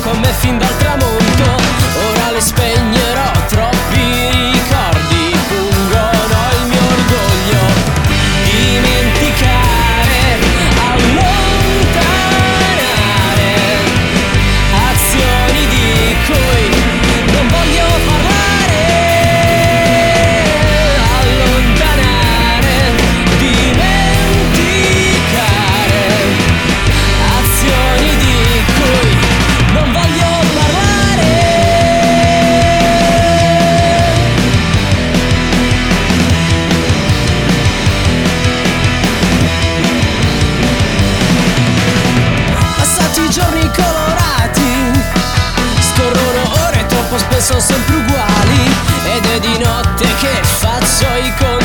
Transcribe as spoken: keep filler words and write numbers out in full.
con me fin dal tramonto. Ora le spegnerò, troppi ricordi pungono il mio orgoglio. Dimenticare, allontanare azioni di cui non voglio parlare. Allontanare, dimenticare azioni di cui non voglio parlare. Passati i giorni colorati, scorrono ore troppo spesso sempre uguali, ed è di notte che faccio i conti